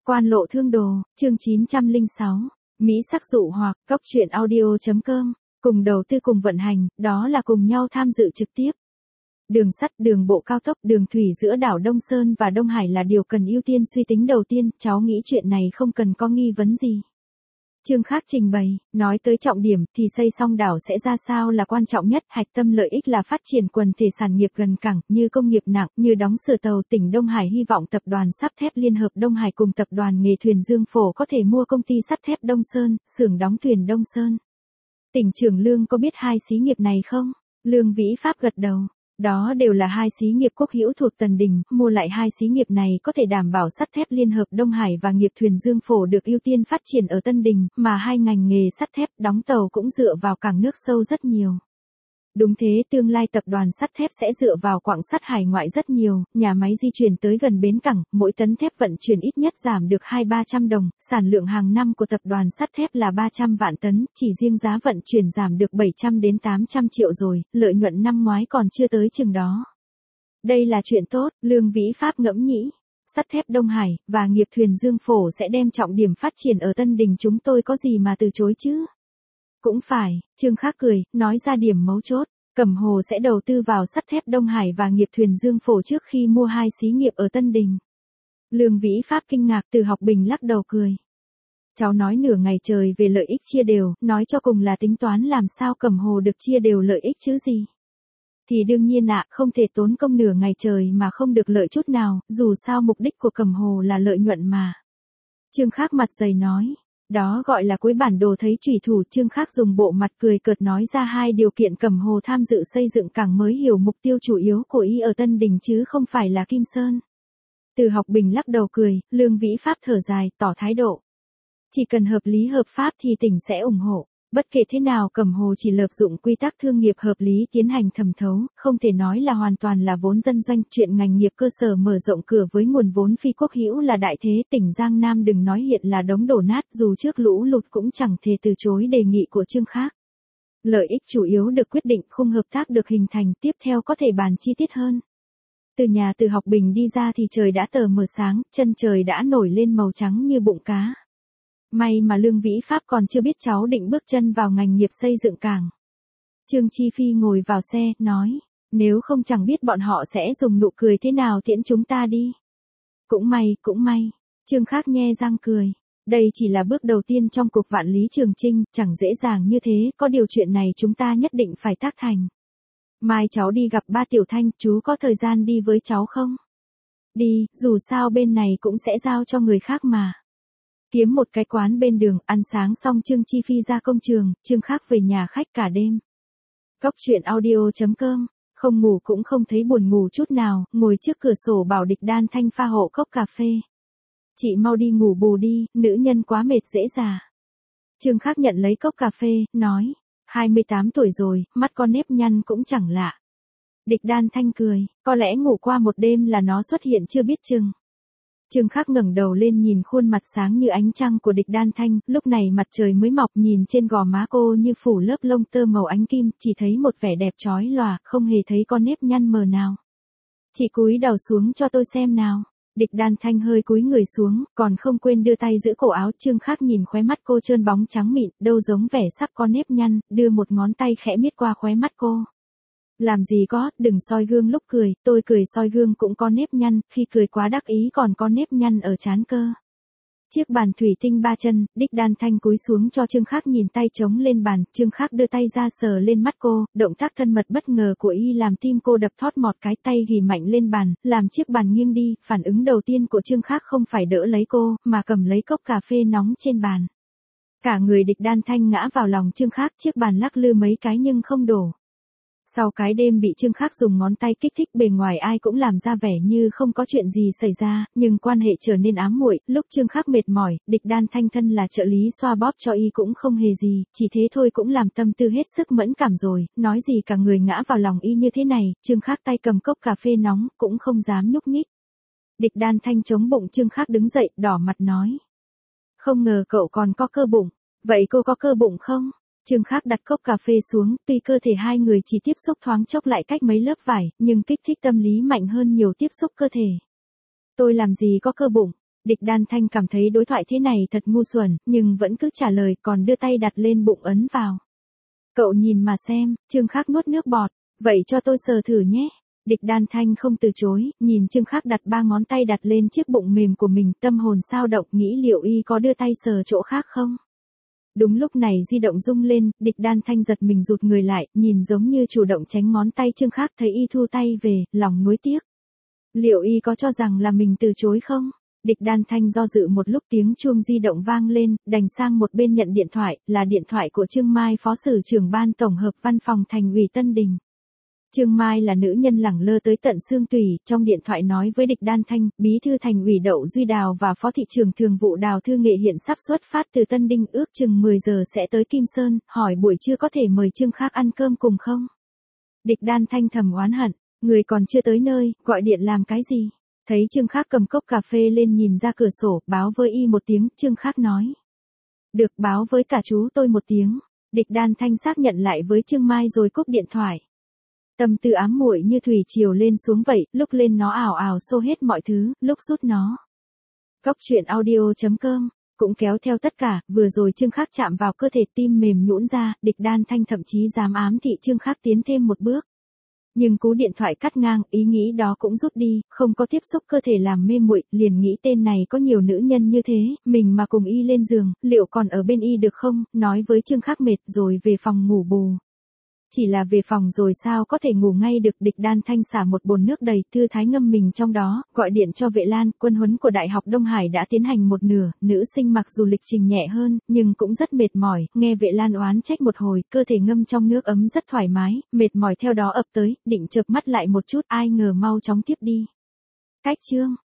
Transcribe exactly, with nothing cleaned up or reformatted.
Quan lộ thương đồ, chương chín trăm lẻ sáu. Mỹ sắc dụ hoặc, cốc truyện audio.com, cùng đầu tư cùng vận hành, đó là cùng nhau tham dự trực tiếp. Đường sắt, đường bộ cao tốc, đường thủy giữa đảo Đông Sơn và Đông Hải là điều cần ưu tiên suy tính đầu tiên, cháu nghĩ chuyện này không cần có nghi vấn gì. Chương khác trình bày, nói tới trọng điểm thì xây xong đảo sẽ ra sao là quan trọng nhất, hạch tâm lợi ích là phát triển quần thể sản nghiệp gần cảng, như công nghiệp nặng, như đóng sửa tàu. Tỉnh Đông Hải hy vọng tập đoàn sắt thép Liên hợp Đông Hải cùng tập đoàn nghề thuyền Dương Phổ có thể mua công ty sắt thép Đông Sơn, xưởng đóng thuyền Đông Sơn. Tỉnh trưởng Lương có biết hai xí nghiệp này không? Lương Vĩ Pháp gật đầu. Đó đều là hai xí nghiệp quốc hữu thuộc Tần Đình, mua lại hai xí nghiệp này có thể đảm bảo sắt thép Liên hợp Đông Hải và nghiệp thuyền Dương Phổ được ưu tiên phát triển ở Tân Đình, mà hai ngành nghề sắt thép, đóng tàu cũng dựa vào cảng nước sâu rất nhiều. Đúng thế, tương lai tập đoàn sắt thép sẽ dựa vào quặng sắt hải ngoại rất nhiều, nhà máy di chuyển tới gần bến cảng, mỗi tấn thép vận chuyển ít nhất giảm được hai ba trăm đồng, sản lượng hàng năm của tập đoàn sắt thép là ba trăm vạn tấn, chỉ riêng giá vận chuyển giảm được bảy trăm đến tám trăm triệu rồi, lợi nhuận năm ngoái còn chưa tới chừng đó. Đây là chuyện tốt, Lương Vĩ Pháp ngẫm nghĩ. Sắt thép Đông Hải và nghiệp thuyền Dương Phổ sẽ đem trọng điểm phát triển ở Tân Đình, chúng tôi có gì mà từ chối chứ? Cũng phải, Trương Khác cười, nói ra điểm mấu chốt. Cẩm Hồ sẽ đầu tư vào sắt thép Đông Hải và nghiệp thuyền Dương Phổ trước khi mua hai xí nghiệp ở Tân Đình. Lương Vĩ Pháp kinh ngạc, Từ Học Bình lắc đầu cười. Cháu nói nửa ngày trời về lợi ích chia đều, nói cho cùng là tính toán làm sao Cẩm Hồ được chia đều lợi ích chứ gì. Thì đương nhiên ạ, không thể tốn công nửa ngày trời mà không được lợi chút nào, dù sao mục đích của Cẩm Hồ là lợi nhuận mà. Trương Khác mặt dày nói. Đó gọi là cuối bản đồ thấy chủy thủ. Trương Khác dùng bộ mặt cười cợt nói ra hai điều kiện Cẩm Hồ tham dự xây dựng cảng mới hiểu mục tiêu chủ yếu của y ở Tân Đình chứ không phải là Kim Sơn. Từ Học Bình lắc đầu cười, Lương Vĩ Pháp thở dài, tỏ thái độ. Chỉ cần hợp lý hợp pháp thì tỉnh sẽ ủng hộ. Bất kể thế nào Cẩm Hồ chỉ lợi dụng quy tắc thương nghiệp hợp lý tiến hành thẩm thấu, không thể nói là hoàn toàn là vốn dân doanh. Chuyện ngành nghiệp cơ sở mở rộng cửa với nguồn vốn phi quốc hữu là đại thế. Tỉnh Giang Nam đừng nói hiện là đống đổ nát, dù trước lũ lụt cũng chẳng thể từ chối đề nghị của Trương Khác. Lợi ích chủ yếu được quyết định, khung hợp tác được hình thành, tiếp theo có thể bàn chi tiết hơn. Từ nhà Từ Học Bình đi ra thì trời đã tờ mờ sáng, chân trời đã nổi lên màu trắng như bụng cá. May mà Lương Vĩ Pháp còn chưa biết cháu định bước chân vào ngành nghiệp xây dựng cảng. Trương Chi Phi ngồi vào xe, nói, nếu không chẳng biết bọn họ sẽ dùng nụ cười thế nào tiễn chúng ta đi. Cũng may, cũng may, Trương Khác nhe răng cười. Đây chỉ là bước đầu tiên trong cuộc vạn lý trường chinh, chẳng dễ dàng như thế, có điều chuyện này chúng ta nhất định phải tác thành. Mai cháu đi gặp ba Tiểu Thanh, chú có thời gian đi với cháu không? Đi, dù sao bên này cũng sẽ giao cho người khác mà. Kiếm một cái quán bên đường, ăn sáng xong Trương Chi Phi ra công trường, Trương Khác về nhà khách cả đêm. Cốc truyện audio.com, không ngủ cũng không thấy buồn ngủ chút nào, ngồi trước cửa sổ bảo Địch Đan Thanh pha hộ cốc cà phê. Chị mau đi ngủ bù đi, nữ nhân quá mệt dễ già. Trương Khác nhận lấy cốc cà phê, nói, hai mươi tám tuổi rồi, mắt con nếp nhăn cũng chẳng lạ. Địch Đan Thanh cười, có lẽ ngủ qua một đêm là nó xuất hiện chưa biết chừng. Trương Khác ngẩng đầu lên nhìn khuôn mặt sáng như ánh trăng của Địch Đan Thanh, lúc này mặt trời mới mọc, nhìn trên gò má cô như phủ lớp lông tơ màu ánh kim, chỉ thấy một vẻ đẹp chói lòa, không hề thấy con nếp nhăn mờ nào. Chị cúi đầu xuống cho tôi xem nào. Địch Đan Thanh hơi cúi người xuống, còn không quên đưa tay giữ cổ áo. Trương Khác nhìn khóe mắt cô trơn bóng trắng mịn, đâu giống vẻ sắp có nếp nhăn, đưa một ngón tay khẽ miết qua khóe mắt cô. Làm gì có, đừng soi gương lúc cười, tôi cười soi gương cũng có nếp nhăn, khi cười quá đắc ý còn có nếp nhăn ở trán cơ. Chiếc bàn thủy tinh ba chân, Địch Đan Thanh cúi xuống cho Trương Khác nhìn tay trống lên bàn, Trương Khác đưa tay ra sờ lên mắt cô, động tác thân mật bất ngờ của y làm tim cô đập thót một cái, tay ghì mạnh lên bàn, làm chiếc bàn nghiêng đi. Phản ứng đầu tiên của Trương Khác không phải đỡ lấy cô, mà cầm lấy cốc cà phê nóng trên bàn. Cả người Địch Đan Thanh ngã vào lòng Trương Khác, chiếc bàn lắc lư mấy cái nhưng không đổ. Sau cái đêm bị Trương Khác dùng ngón tay kích thích, bề ngoài ai cũng làm ra vẻ như không có chuyện gì xảy ra, nhưng quan hệ trở nên ám muội. Lúc Trương Khác mệt mỏi, Địch Đan Thanh thân là trợ lý xoa bóp cho y cũng không hề gì, chỉ thế thôi cũng làm tâm tư hết sức mẫn cảm rồi, nói gì cả người ngã vào lòng y như thế này. Trương Khác tay cầm cốc cà phê nóng, cũng không dám nhúc nhích. Địch Đan Thanh chống bụng Trương Khác đứng dậy, đỏ mặt nói. Không ngờ cậu còn có cơ bụng, vậy cô có cơ bụng không? Trương Khác đặt cốc cà phê xuống, tuy cơ thể hai người chỉ tiếp xúc thoáng chốc lại cách mấy lớp vải, nhưng kích thích tâm lý mạnh hơn nhiều tiếp xúc cơ thể. Tôi làm gì có cơ bụng, Địch Đan Thanh cảm thấy đối thoại thế này thật ngu xuẩn, nhưng vẫn cứ trả lời, còn đưa tay đặt lên bụng ấn vào. Cậu nhìn mà xem, Trương Khắc nuốt nước bọt, vậy cho tôi sờ thử nhé. Địch Đan Thanh không từ chối, nhìn Trương Khắc đặt ba ngón tay đặt lên chiếc bụng mềm của mình, tâm hồn sao động, nghĩ liệu y có đưa tay sờ chỗ khác không. Đúng lúc này di động rung lên, Địch Đan Thanh giật mình rụt người lại, nhìn giống như chủ động tránh ngón tay Trương Khắc, thấy y thu tay về, lòng nuối tiếc. Liệu y có cho rằng là mình từ chối không? Địch Đan Thanh do dự một lúc, tiếng chuông di động vang lên, đành sang một bên nhận điện thoại, là điện thoại của Trương Mai, Phó Sử trưởng Ban Tổng hợp Văn phòng Thành ủy Tân Đình. Trương Mai là nữ nhân lẳng lơ tới tận xương tủy, trong điện thoại nói với Địch Đan Thanh, Bí thư Thành ủy Đậu Duy Đào và Phó thị trưởng Thường vụ Đào Thư Nghệ hiện sắp xuất phát từ Tân Đinh, ước chừng mười giờ sẽ tới Kim Sơn, hỏi buổi trưa có thể mời Trương Khắc ăn cơm cùng không? Địch Đan Thanh thầm oán hận, người còn chưa tới nơi, gọi điện làm cái gì? Thấy Trương Khắc cầm cốc cà phê lên nhìn ra cửa sổ, báo với y một tiếng, Trương Khắc nói. Được, báo với cả chú tôi một tiếng. Địch Đan Thanh xác nhận lại với Trương Mai rồi cúp điện thoại. Tâm tư ám muội như thủy triều lên xuống vậy, lúc lên nó ảo ảo xô hết mọi thứ, lúc rút nó. Cốc truyện audio chấm com, cũng kéo theo tất cả, vừa rồi Trương Khắc chạm vào cơ thể, tim mềm nhũn ra, Địch Đan Thanh thậm chí dám ám thị Trương Khắc tiến thêm một bước. Nhưng cú điện thoại cắt ngang, ý nghĩ đó cũng rút đi, không có tiếp xúc cơ thể làm mê muội, liền nghĩ tên này có nhiều nữ nhân như thế, mình mà cùng y lên giường, liệu còn ở bên y được không, nói với Trương Khắc mệt rồi về phòng ngủ bù. Chỉ là về phòng rồi sao có thể ngủ ngay được. Địch Đan Thanh xả một bồn nước đầy, thư thái ngâm mình trong đó, gọi điện cho Vệ Lan. Quân huấn của Đại học Đông Hải đã tiến hành một nửa, nữ sinh mặc dù lịch trình nhẹ hơn, nhưng cũng rất mệt mỏi, nghe Vệ Lan oán trách một hồi, cơ thể ngâm trong nước ấm rất thoải mái, mệt mỏi theo đó ập tới, định chợp mắt lại một chút, ai ngờ mau chóng tiếp đi. Cách chương